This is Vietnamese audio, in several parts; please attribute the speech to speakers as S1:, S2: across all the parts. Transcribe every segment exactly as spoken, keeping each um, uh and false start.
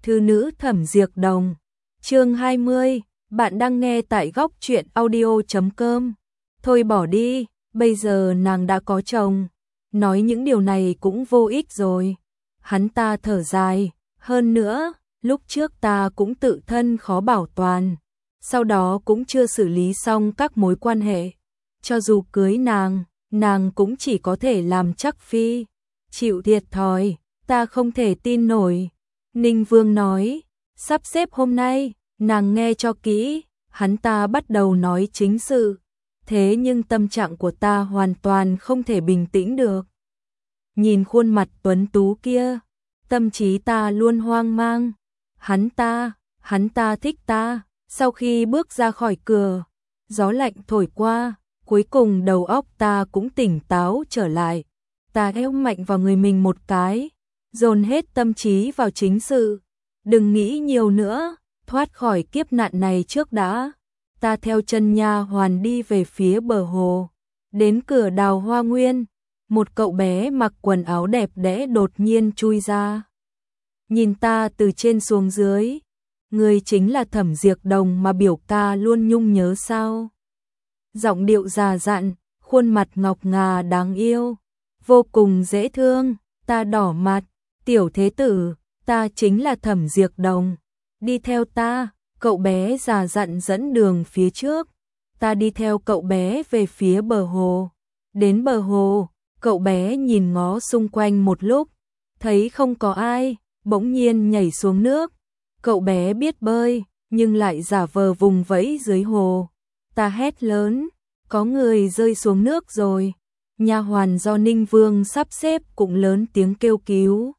S1: Thư nữ Thẩm Diệc Đồng. Chương hai mươi, bạn đang nghe tại góc truyện audio chấm com. Thôi bỏ đi, bây giờ nàng đã có chồng, nói những điều này cũng vô ích rồi. Hắn ta thở dài, hơn nữa, lúc trước ta cũng tự thân khó bảo toàn, sau đó cũng chưa xử lý xong các mối quan hệ. Cho dù cưới nàng, nàng cũng chỉ có thể làm chắc phi, chịu thiệt thòi, ta không thể tin nổi. Ninh Vương nói, sắp xếp hôm nay, nàng nghe cho kỹ, hắn ta bắt đầu nói chính sự, thế nhưng tâm trạng của ta hoàn toàn không thể bình tĩnh được. Nhìn khuôn mặt tuấn tú kia, tâm trí ta luôn hoang mang. Hắn ta, hắn ta thích ta. Sau khi bước ra khỏi cửa, gió lạnh thổi qua, cuối cùng đầu óc ta cũng tỉnh táo trở lại. Ta eo mạnh vào người mình một cái, dồn hết tâm trí vào chính sự. Đừng nghĩ nhiều nữa, thoát khỏi kiếp nạn này trước đã. Ta theo chân nha hoàn đi về phía bờ hồ, đến cửa đào hoa nguyên. Một cậu bé mặc quần áo đẹp đẽ đột nhiên chui ra, nhìn ta từ trên xuống dưới. Người chính là Thẩm Diệc Đồng mà biểu ca luôn nhung nhớ sao? Giọng điệu già dặn, khuôn mặt ngọc ngà đáng yêu, vô cùng dễ thương. Ta đỏ mặt, tiểu thế tử, ta chính là Thẩm Diệc Đồng, đi theo ta. Cậu bé già dặn dẫn đường phía trước. Ta đi theo cậu bé về phía bờ hồ. Đến bờ hồ, cậu bé nhìn ngó xung quanh một lúc, thấy không có ai, bỗng nhiên nhảy xuống nước. Cậu bé biết bơi, nhưng lại giả vờ vùng vẫy dưới hồ. Ta hét lớn, có người rơi xuống nước rồi. Nha hoàn do Ninh Vương sắp xếp cũng lớn tiếng kêu cứu.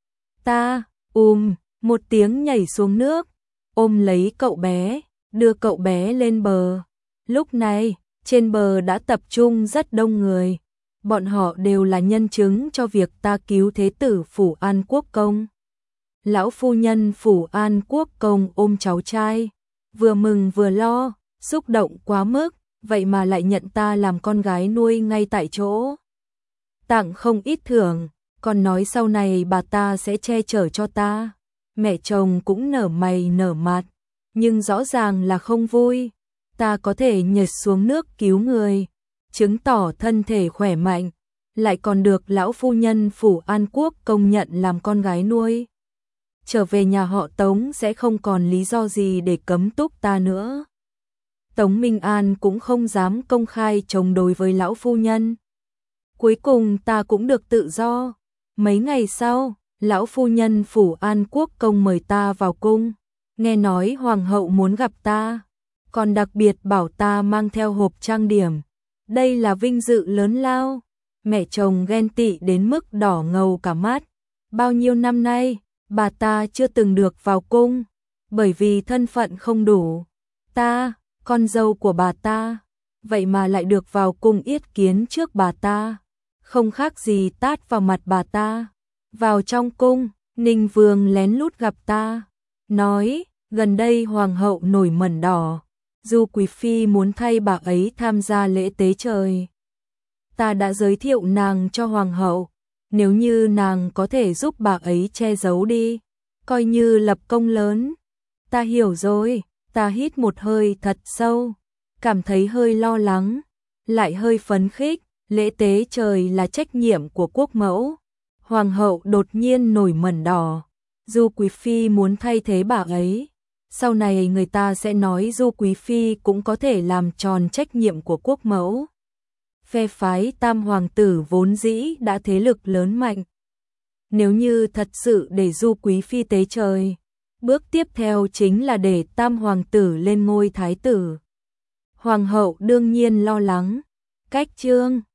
S1: Ta, ùm, một tiếng nhảy xuống nước, ôm lấy cậu bé, đưa cậu bé lên bờ. Lúc này, trên bờ đã tập trung rất đông người. Bọn họ đều là nhân chứng cho việc ta cứu thế tử Phủ An Quốc Công. Lão phu nhân Phủ An Quốc Công ôm cháu trai, vừa mừng vừa lo, xúc động quá mức, vậy mà lại nhận ta làm con gái nuôi ngay tại chỗ. Tặng không ít thưởng, còn nói sau này bà ta sẽ che chở cho ta. Mẹ chồng cũng nở mày nở mặt, nhưng rõ ràng là không vui. Ta có thể nhảy xuống nước cứu người, chứng tỏ thân thể khỏe mạnh, lại còn được lão phu nhân Phủ An Quốc công nhận làm con gái nuôi. Trở về nhà họ Tống sẽ không còn lý do gì để cấm túc ta nữa. Tống Minh An cũng không dám công khai chống đối với lão phu nhân. Cuối cùng ta cũng được tự do. Mấy ngày sau, lão phu nhân Phủ An Quốc công mời ta vào cung. Nghe nói hoàng hậu muốn gặp ta, còn đặc biệt bảo ta mang theo hộp trang điểm. Đây là vinh dự lớn lao. Mẹ chồng ghen tị đến mức đỏ ngầu cả mắt. Bao nhiêu năm nay, bà ta chưa từng được vào cung, bởi vì thân phận không đủ. Ta, con dâu của bà ta, vậy mà lại được vào cung yết kiến trước bà ta, không khác gì tát vào mặt bà ta. Vào trong cung, Ninh Vương lén lút gặp ta, nói, gần đây hoàng hậu nổi mẩn đỏ, Du Quý Phi muốn thay bà ấy tham gia lễ tế trời. Ta đã giới thiệu nàng cho hoàng hậu, nếu như nàng có thể giúp bà ấy che giấu đi, coi như lập công lớn. Ta hiểu rồi, ta hít một hơi thật sâu, cảm thấy hơi lo lắng, lại hơi phấn khích. Lễ tế trời là trách nhiệm của quốc mẫu. Hoàng hậu đột nhiên nổi mẩn đỏ, Du Quý Phi muốn thay thế bà ấy. Sau này người ta sẽ nói Du Quý Phi cũng có thể làm tròn trách nhiệm của quốc mẫu. Phe phái Tam Hoàng tử vốn dĩ đã thế lực lớn mạnh. Nếu như thật sự để Du Quý Phi tế trời, bước tiếp theo chính là để Tam Hoàng tử lên ngôi thái tử. Hoàng hậu đương nhiên lo lắng. Cách chương